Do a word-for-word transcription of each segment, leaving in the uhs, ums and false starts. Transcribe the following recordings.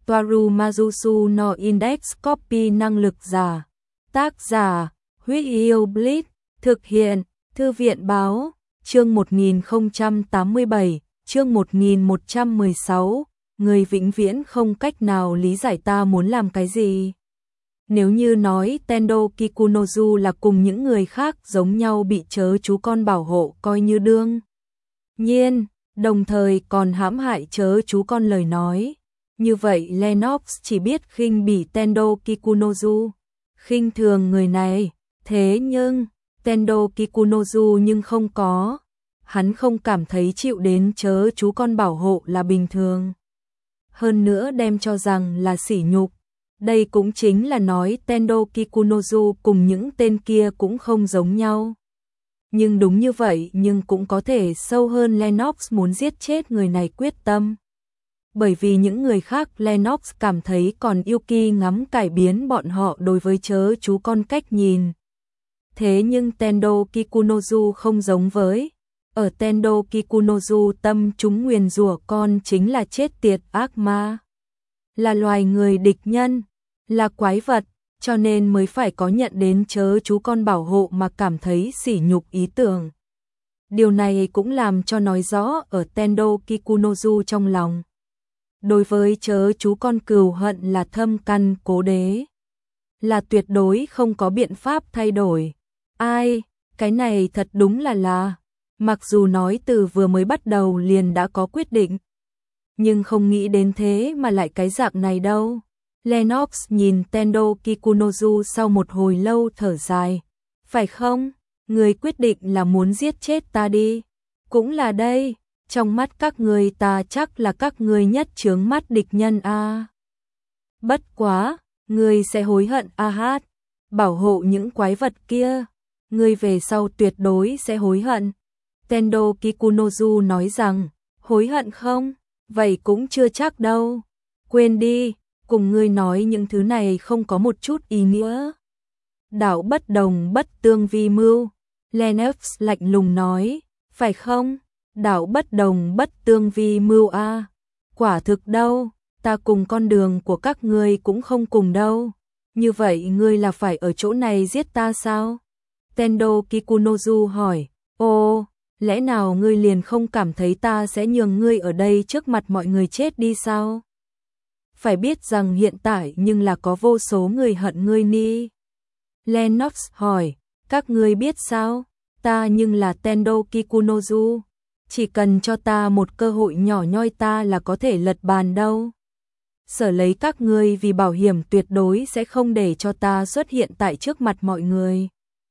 Toaru Majusu no Index Copy năng lực giả. Tác giả, Huyết Yêu Blitz, thực hiện, Thư viện báo, chương một nghìn không trăm tám mươi bảy, chương một nghìn một trăm mười sáu, người vĩnh viễn không cách nào lý giải ta muốn làm cái gì. Nếu như nói Tendo Kikunozu là cùng những người khác giống nhau bị chớ chú con bảo hộ coi như đương nhiên, đồng thời còn hãm hại chớ chú con lời nói. Như vậy Lennox chỉ biết khinh bỉ Tendo Kikunozu, khinh thường người này, thế nhưng Tendo Kikunozu nhưng không có, hắn không cảm thấy chịu đến chớ chú con bảo hộ là bình thường. Hơn nữa đem cho rằng là sỉ nhục. Đây cũng chính là nói Tendo Kikunozu cùng những tên kia cũng không giống nhau. Nhưng đúng như vậy nhưng cũng có thể sâu hơn Lennox muốn giết chết người này quyết tâm. Bởi vì những người khác Lennox cảm thấy còn Yuki ngắm cải biến bọn họ đối với chớ chú con cách nhìn. Thế nhưng Tendo Kikunozu không giống với. Ở Tendo Kikunozu tâm chúng nguyền rủa con chính là chết tiệt ác ma. Là loài người địch nhân, là quái vật, cho nên mới phải có nhận đến chớ chú con bảo hộ mà cảm thấy sỉ nhục ý tưởng. Điều này cũng làm cho nói rõ ở Tendo Kikunozu trong lòng. Đối với chớ chú con cừu hận là thâm căn cố đế, là tuyệt đối không có biện pháp thay đổi. Ai, cái này thật đúng là là, mặc dù nói từ vừa mới bắt đầu liền đã có quyết định, nhưng không nghĩ đến thế mà lại cái dạng này đâu. Lennox nhìn Tendo Kikunozu sau một hồi lâu thở dài. Phải không? Người quyết định là muốn giết chết ta đi. Cũng là đây, trong mắt các người ta chắc là các người nhất chướng mắt địch nhân a. À. Bất quá, người sẽ hối hận a hát. Bảo hộ những quái vật kia, người về sau tuyệt đối sẽ hối hận. Tendo Kikunozu nói rằng, hối hận không? Vậy cũng chưa chắc đâu. Quên đi. Cùng ngươi nói những thứ này không có một chút ý nghĩa. Đạo bất đồng bất tương vi mưu. Lennox lạnh lùng nói, phải không? Đạo bất đồng bất tương vi mưu a. À. Quả thực đâu, ta cùng con đường của các ngươi cũng không cùng đâu. Như vậy ngươi là phải ở chỗ này giết ta sao? Tendo Kikunozu hỏi, ô, lẽ nào ngươi liền không cảm thấy ta sẽ nhường ngươi ở đây trước mặt mọi người chết đi sao? Phải biết rằng hiện tại nhưng là có vô số người hận ngươi ni. Lennox hỏi, các ngươi biết sao? Ta nhưng là Tendo Kikunozu. Chỉ cần cho ta một cơ hội nhỏ nhoi ta là có thể lật bàn đâu. Sở lấy các ngươi vì bảo hiểm tuyệt đối sẽ không để cho ta xuất hiện tại trước mặt mọi người.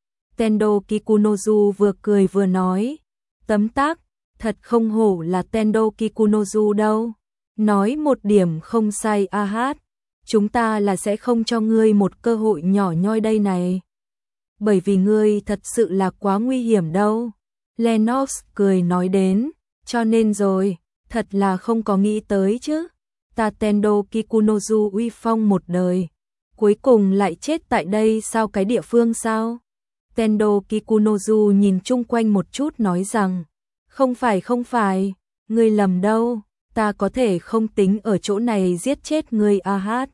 Tendo Kikunozu vừa cười vừa nói, tấm tắc, thật không hổ là Tendo Kikunozu đâu. Nói một điểm không sai a hát, chúng ta là sẽ không cho ngươi một cơ hội nhỏ nhoi đây này. Bởi vì ngươi thật sự là quá nguy hiểm đâu. Lennox cười nói đến, cho nên rồi, thật là không có nghĩ tới chứ. Ta Tendo Kikunozu uy phong một đời, cuối cùng lại chết tại đây sao cái địa phương sao? Tendo Kikunozu nhìn chung quanh một chút nói rằng, không phải không phải, ngươi lầm đâu. Ta có thể không tính ở chỗ này giết chết ngươi a hát.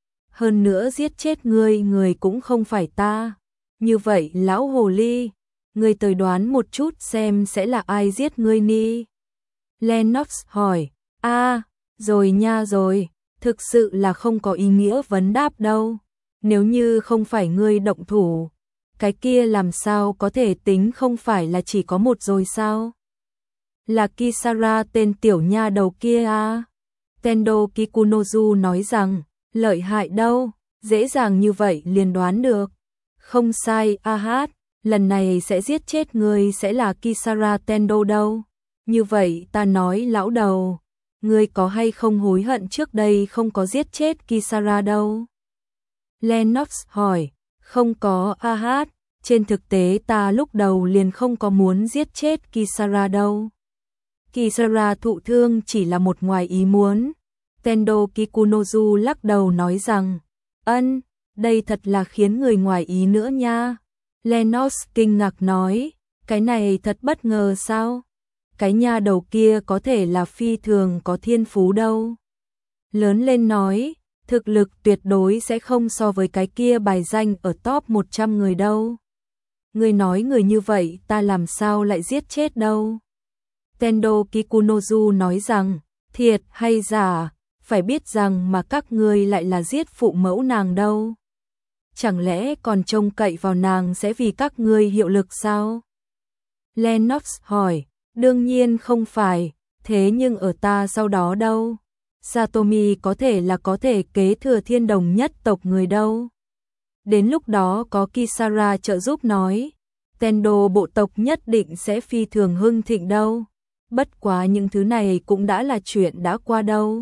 Hơn nữa giết chết ngươi người cũng không phải ta. Như vậy lão hồ ly, ngươi tới đoán một chút xem sẽ là ai giết ngươi ni. Lennox hỏi, a, rồi nha rồi, thực sự là không có ý nghĩa vấn đáp đâu. Nếu như không phải ngươi động thủ, cái kia làm sao có thể tính không phải là chỉ có một rồi sao? Là Kisara tên tiểu nha đầu kia à? Tendo Kikunozu nói rằng, lợi hại đâu, dễ dàng như vậy liền đoán được. Không sai a hát, lần này sẽ giết chết người sẽ là Kisara Tendo đâu. Như vậy ta nói lão đầu, ngươi có hay không hối hận trước đây không có giết chết Kisara đâu? Lennox hỏi, không có a hát, trên thực tế ta lúc đầu liền không có muốn giết chết Kisara đâu. Kisara thụ thương chỉ là một ngoài ý muốn. Tendo Kikunozu lắc đầu nói rằng, ân, đây thật là khiến người ngoài ý nữa nha. Lennox kinh ngạc nói, cái này thật bất ngờ sao? Cái nha đầu kia có thể là phi thường có thiên phú đâu. lớn lên nói, thực lực tuyệt đối sẽ không so với cái kia bài danh ở top một trăm người đâu. Ngươi nói người như vậy ta làm sao lại giết chết đâu. Tendo Kikunozu nói rằng, thiệt hay giả, phải biết rằng mà các ngươi lại là giết phụ mẫu nàng đâu. Chẳng lẽ còn trông cậy vào nàng sẽ vì các ngươi hiệu lực sao? Lennox hỏi, đương nhiên không phải, thế nhưng ở ta sau đó đâu? Satomi có thể là có thể kế thừa thiên đồng nhất tộc người đâu. Đến lúc đó có Kisara trợ giúp nói, Tendo bộ tộc nhất định sẽ phi thường hưng thịnh đâu. Bất quá những thứ này cũng đã là chuyện đã qua đâu.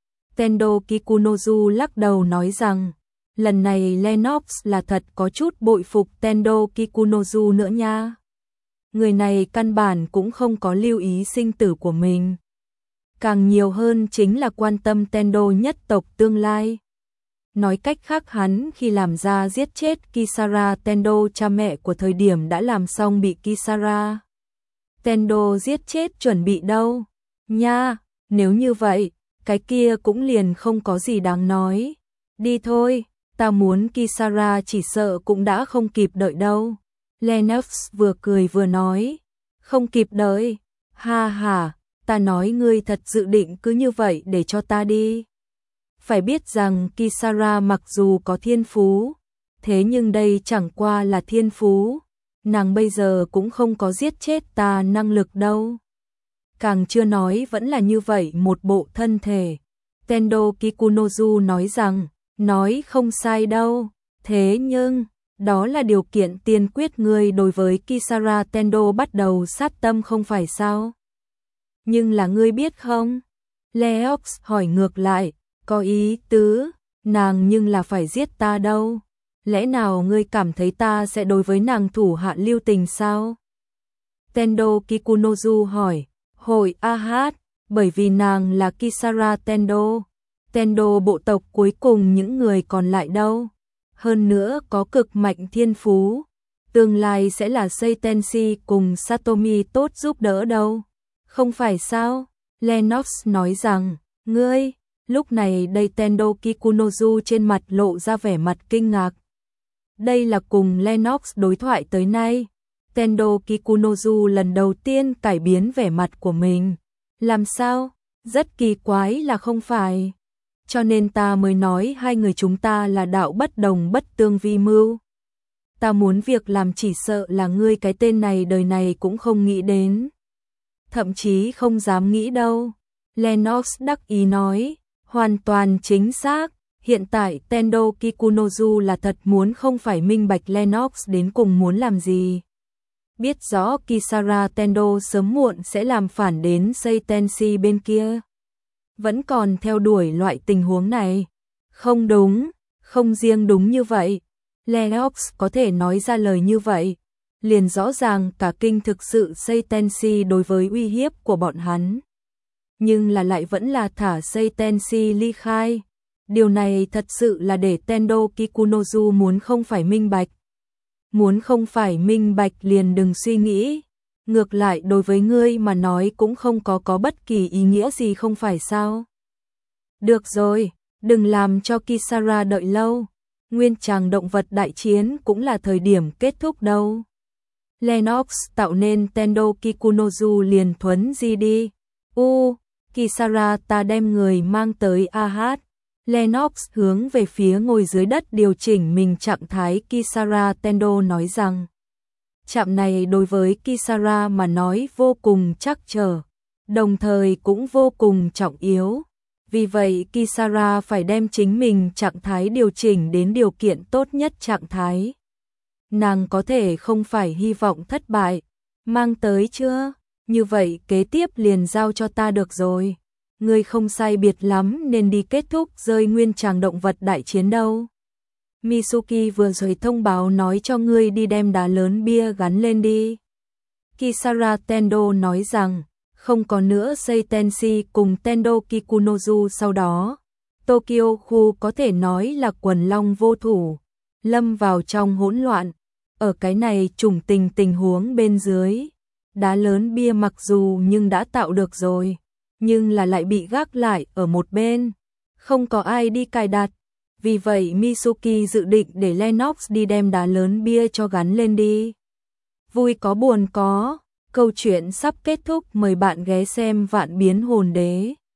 Tendo Kikunozu lắc đầu nói rằng, lần này Lennox là thật có chút bội phục Tendo Kikunozu nữa nha. Người này căn bản cũng không có lưu ý sinh tử của mình. Càng nhiều hơn chính là quan tâm Tendo nhất tộc tương lai. Nói cách khác hắn khi làm ra giết chết Kisara Tendo cha mẹ của thời điểm đã làm xong bị Kisara Tendo giết chết chuẩn bị đâu. Nha, nếu như vậy, cái kia cũng liền không có gì đáng nói. Đi thôi, ta muốn Kisara chỉ sợ cũng đã không kịp đợi đâu. Lennox vừa cười vừa nói, không kịp đợi, ha ha, ta nói ngươi thật dự định cứ như vậy để cho ta đi. Phải biết rằng Kisara mặc dù có thiên phú, thế nhưng đây chẳng qua là thiên phú, nàng bây giờ cũng không có giết chết ta năng lực đâu. Càng chưa nói vẫn là như vậy một bộ thân thể. Tendo Kikunozu nói rằng, nói không sai đâu, thế nhưng, đó là điều kiện tiên quyết ngươi đối với Kisara Tendo bắt đầu sát tâm không phải sao? Nhưng là ngươi biết không? Leox hỏi ngược lại, có ý tứ, nàng nhưng là phải giết ta đâu. Lẽ nào ngươi cảm thấy ta sẽ đối với nàng thủ hạ lưu tình sao? Tendo Kikunozu hỏi, hội a hát, bởi vì nàng là Kisara Tendo. Tendo bộ tộc cuối cùng những người còn lại đâu? Hơn nữa có cực mạnh thiên phú, tương lai sẽ là Seitenshi cùng Satomi tốt giúp đỡ đâu. Không phải sao? Lennox nói rằng, ngươi, lúc này đây Tendo Kikunozu trên mặt lộ ra vẻ mặt kinh ngạc. Đây là cùng Lennox đối thoại tới nay. Tendo Kikunozu lần đầu tiên cải biến vẻ mặt của mình. Làm sao? Rất kỳ quái là không phải. Cho nên ta mới nói hai người chúng ta là đạo bất đồng bất tương vi mưu. Ta muốn việc làm chỉ sợ là ngươi cái tên này đời này cũng không nghĩ đến. Thậm chí không dám nghĩ đâu. Lennox đắc ý nói, hoàn toàn chính xác. Hiện tại Tendo Kikunozu là thật muốn không phải minh bạch Lennox đến cùng muốn làm gì. Biết rõ Kisara Tendo sớm muộn sẽ làm phản đến Seitenshi bên kia. Vẫn còn theo đuổi loại tình huống này. Không đúng, không riêng đúng như vậy. Lennox có thể nói ra lời như vậy. Liền rõ ràng cả kinh thực sự Seitenshi đối với uy hiếp của bọn hắn. Nhưng là lại vẫn là thả Seitenshi ly khai. Điều này thật sự là để Tendo Kikunozu muốn không phải minh bạch. Muốn không phải minh bạch liền đừng suy nghĩ. Ngược lại đối với ngươi mà nói cũng không có có bất kỳ ý nghĩa gì không phải sao. Được rồi, đừng làm cho Kisara đợi lâu. Nguyên tràng động vật đại chiến cũng là thời điểm kết thúc đâu. Lennox tạo nên Tendo Kikunozu liền thuấn di đi. U, Kisara ta đem người mang tới a hát. Lennox hướng về phía ngồi dưới đất điều chỉnh mình trạng thái Kisara Tendo nói rằng. Chạm này đối với Kisara mà nói vô cùng trắc trở, đồng thời cũng vô cùng trọng yếu. Vì vậy Kisara phải đem chính mình trạng thái điều chỉnh đến điều kiện tốt nhất trạng thái. Nàng có thể không phải hy vọng thất bại. Mang tới chưa? Như vậy kế tiếp liền giao cho ta được rồi. Ngươi không sai biệt lắm nên đi kết thúc rơi nguyên tràng động vật đại chiến đâu. Mitsuki vừa rồi thông báo nói cho ngươi đi đem đá lớn bia gắn lên đi. Kisara Tendo nói rằng, không có nữa Seitenshi cùng Tendo Kikunozu sau đó. Tokyo khu có thể nói là quần long vô thủ, lâm vào trong hỗn loạn. Ở cái này trùng tình tình huống bên dưới, đá lớn bia mặc dù nhưng đã tạo được rồi, nhưng là lại bị gác lại ở một bên. không có ai đi cài đặt. Vì vậy Mitsuki dự định để Lennox đi đem đá lớn bia cho gắn lên đi. Vui có buồn có, câu chuyện sắp kết thúc, mời bạn ghé xem Vạn Biến Hồn Đế.